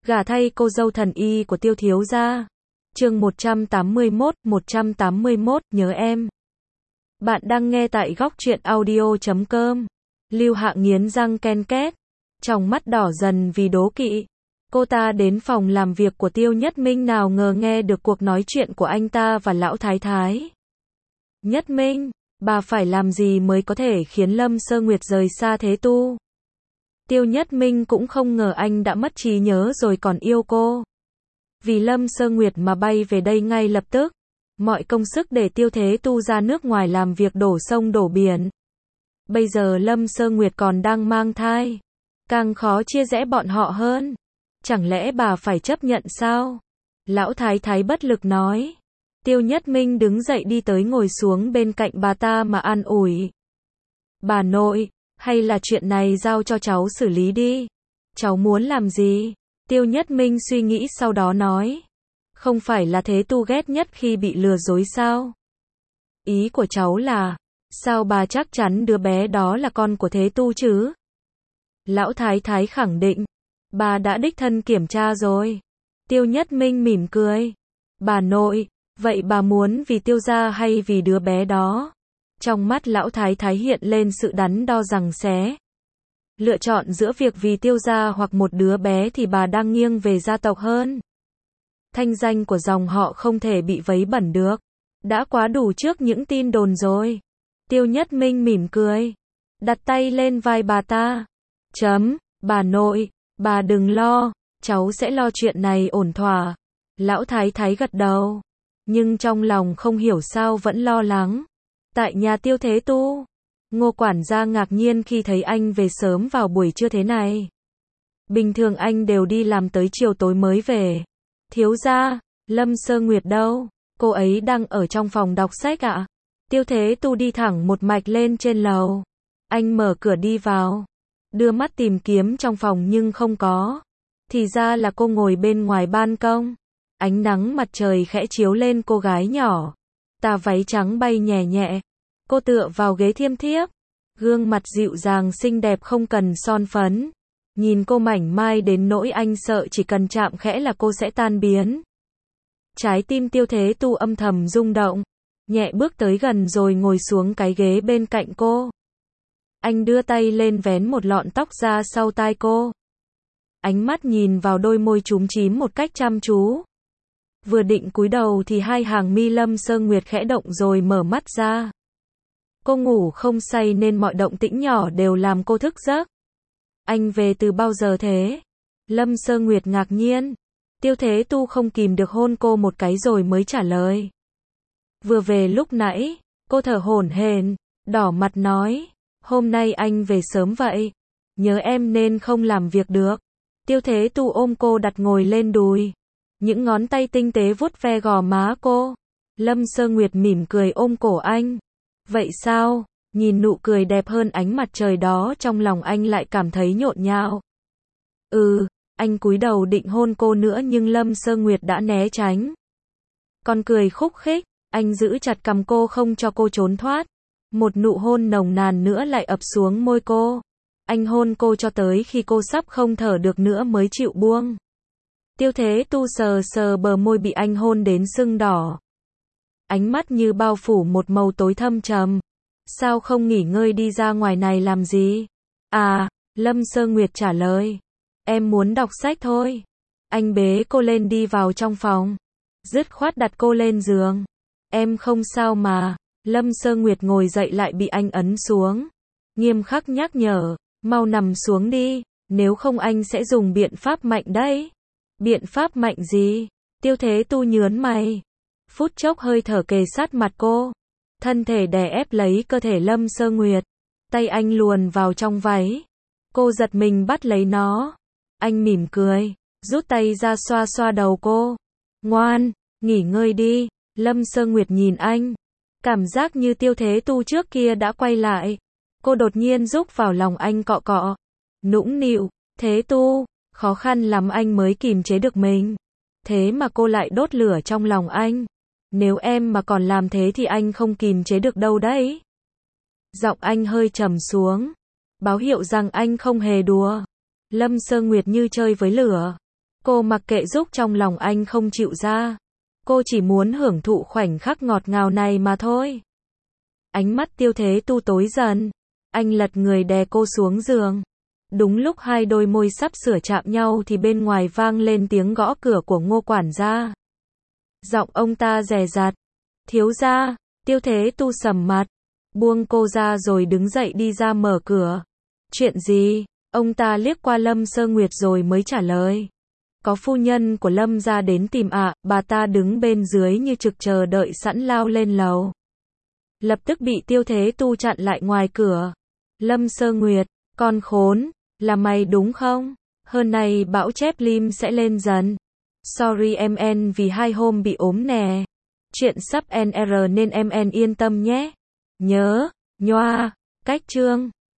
Gả thay cô dâu thần y của Tiêu thiếu gia. Chương 181, nhớ em. Bạn đang nghe tại góc truyện audio.com. Lưu Hạ nghiến răng ken két, trong mắt đỏ dần vì đố kỵ. Cô ta đến phòng làm việc của Tiêu Nhất Minh, nào ngờ nghe được cuộc nói chuyện của anh ta và lão thái thái. Nhất Minh, bà phải làm gì mới có thể khiến Lâm Sơ Nguyệt rời xa Thế Tu? Tiêu Nhất Minh cũng không ngờ anh đã mất trí nhớ rồi còn yêu cô. Vì Lâm Sơ Nguyệt mà bay về đây ngay lập tức. Mọi công sức để Tiêu Thế Tu ra nước ngoài làm việc đổ sông đổ biển. Bây giờ Lâm Sơ Nguyệt còn đang mang thai, càng khó chia rẽ bọn họ hơn. Chẳng lẽ bà phải chấp nhận sao? Lão thái thái bất lực nói. Tiêu Nhất Minh đứng dậy đi tới ngồi xuống bên cạnh bà ta mà an ủi. Bà nội, hay là chuyện này giao cho cháu xử lý đi. Cháu muốn làm gì? Tiêu Nhất Minh suy nghĩ sau đó nói. Không phải là Thế Tu ghét nhất khi bị lừa dối sao? Ý của cháu là, sao bà chắc chắn đứa bé đó là con của Thế Tu chứ? Lão thái thái khẳng định. Bà đã đích thân kiểm tra rồi. Tiêu Nhất Minh mỉm cười. Bà nội, vậy bà muốn vì Tiêu gia hay vì đứa bé đó? Trong mắt lão thái thái hiện lên sự đắn đo giằng xé. Lựa chọn giữa việc vì Tiêu gia hoặc một đứa bé thì bà đang nghiêng về gia tộc hơn. Thanh danh của dòng họ không thể bị vấy bẩn được. Đã quá đủ trước những tin đồn rồi. Tiêu Nhất Minh mỉm cười, đặt tay lên vai bà ta. Bà nội, bà đừng lo, cháu sẽ lo chuyện này ổn thỏa. Lão thái thái gật đầu, nhưng trong lòng không hiểu sao vẫn lo lắng. Tại nhà Tiêu Thế Tu, Ngô quản gia ngạc nhiên khi thấy anh về sớm vào buổi trưa thế này. Bình thường anh đều đi làm tới chiều tối mới về. Thiếu gia, Lâm Sơ Nguyệt đâu? Cô ấy đang ở trong phòng đọc sách ạ. Tiêu Thế Tu đi thẳng một mạch lên trên lầu. Anh mở cửa đi vào, đưa mắt tìm kiếm trong phòng nhưng không có. Thì ra là cô ngồi bên ngoài ban công. Ánh nắng mặt trời khẽ chiếu lên cô gái nhỏ. Tà váy trắng bay nhẹ nhẹ. Cô tựa vào ghế thiêm thiếp. Gương mặt dịu dàng xinh đẹp không cần son phấn. Nhìn cô mảnh mai đến nỗi anh sợ chỉ cần chạm khẽ là cô sẽ tan biến. Trái tim Tiêu Thế Tu âm thầm rung động. Nhẹ bước tới gần rồi ngồi xuống cái ghế bên cạnh cô. Anh đưa tay lên vén một lọn tóc ra sau tai cô. Ánh mắt nhìn vào đôi môi chúm chím một cách chăm chú. Vừa định cúi đầu thì hai hàng mi Lâm Sơ Nguyệt khẽ động rồi mở mắt ra. Cô ngủ không say nên mọi động tĩnh nhỏ đều làm cô thức giấc. Anh về từ bao giờ thế? Lâm Sơ Nguyệt ngạc nhiên. Tiêu Thế Tu không kìm được hôn cô một cái rồi mới trả lời. Vừa về lúc nãy. Cô thở hổn hển, đỏ mặt nói. Hôm nay anh về sớm vậy. Nhớ em nên không làm việc được. Tiêu Thế Tu ôm cô đặt ngồi lên đùi. Những ngón tay tinh tế vuốt ve gò má cô. Lâm Sơ Nguyệt mỉm cười ôm cổ anh. Vậy sao? Nhìn nụ cười đẹp hơn ánh mặt trời đó, trong lòng anh lại cảm thấy nhộn nhạo. Anh cúi đầu định hôn cô nữa nhưng Lâm Sơ Nguyệt đã né tránh. Còn cười khúc khích, anh giữ chặt cằm cô không cho cô trốn thoát. Một nụ hôn nồng nàn nữa lại ập xuống môi cô. Anh hôn cô cho tới khi cô sắp không thở được nữa mới chịu buông. Tiêu Thế Tu sờ sờ bờ môi bị anh hôn đến sưng đỏ. Ánh mắt như bao phủ một màu tối thâm trầm. Sao không nghỉ ngơi đi ra ngoài này làm gì? Lâm Sơ Nguyệt trả lời. Em muốn đọc sách thôi. Anh bế cô lên đi vào trong phòng. Dứt khoát đặt cô lên giường. Em không sao mà. Lâm Sơ Nguyệt ngồi dậy lại bị anh ấn xuống. Nghiêm khắc nhắc nhở. Mau nằm xuống đi. Nếu không anh sẽ dùng biện pháp mạnh đấy. Biện pháp mạnh gì? Tiêu Thế Tu nhớn mày. Phút chốc hơi thở kề sát mặt cô. Thân thể đè ép lấy cơ thể Lâm Sơ Nguyệt. Tay anh luồn vào trong váy. Cô giật mình bắt lấy nó. Anh mỉm cười, rút tay ra xoa xoa đầu cô. Ngoan, nghỉ ngơi đi. Lâm Sơ Nguyệt nhìn anh. Cảm giác như Tiêu Thế Tu trước kia đã quay lại. Cô đột nhiên rúc vào lòng anh cọ cọ. Nũng nịu, Thế Tu, khó khăn lắm anh mới kìm chế được mình. Thế mà cô lại đốt lửa trong lòng anh. Nếu em mà còn làm thế thì anh không kìm chế được đâu đấy. Giọng anh hơi trầm xuống. Báo hiệu rằng anh không hề đùa. Lâm Sơ Nguyệt như chơi với lửa. Cô mặc kệ giúp trong lòng anh không chịu ra. Cô chỉ muốn hưởng thụ khoảnh khắc ngọt ngào này mà thôi. Ánh mắt Tiêu Thế Tu tối dần. Anh lật người đè cô xuống giường. Đúng lúc hai đôi môi sắp sửa chạm nhau thì bên ngoài vang lên tiếng gõ cửa của Ngô quản gia. Giọng ông ta dè dặt. Thiếu gia. Tiêu Thế Tu sầm mặt. Buông cô ra rồi đứng dậy đi ra mở cửa. Chuyện gì? Ông ta liếc qua Lâm Sơ Nguyệt rồi mới trả lời. Có phu nhân của Lâm gia đến tìm ạ, bà ta đứng bên dưới như trực chờ đợi sẵn lao lên lầu. Lập tức bị Tiêu Thế Tu chặn lại ngoài cửa. Lâm Sơ Nguyệt, con khốn, là mày đúng không? Hơn này bão chép lim sẽ lên dần. Sorry MN vì 2 hôm bị ốm nè. Chuyện sắp NR nên MN yên tâm nhé. Nhớ, nhoa, cách chương.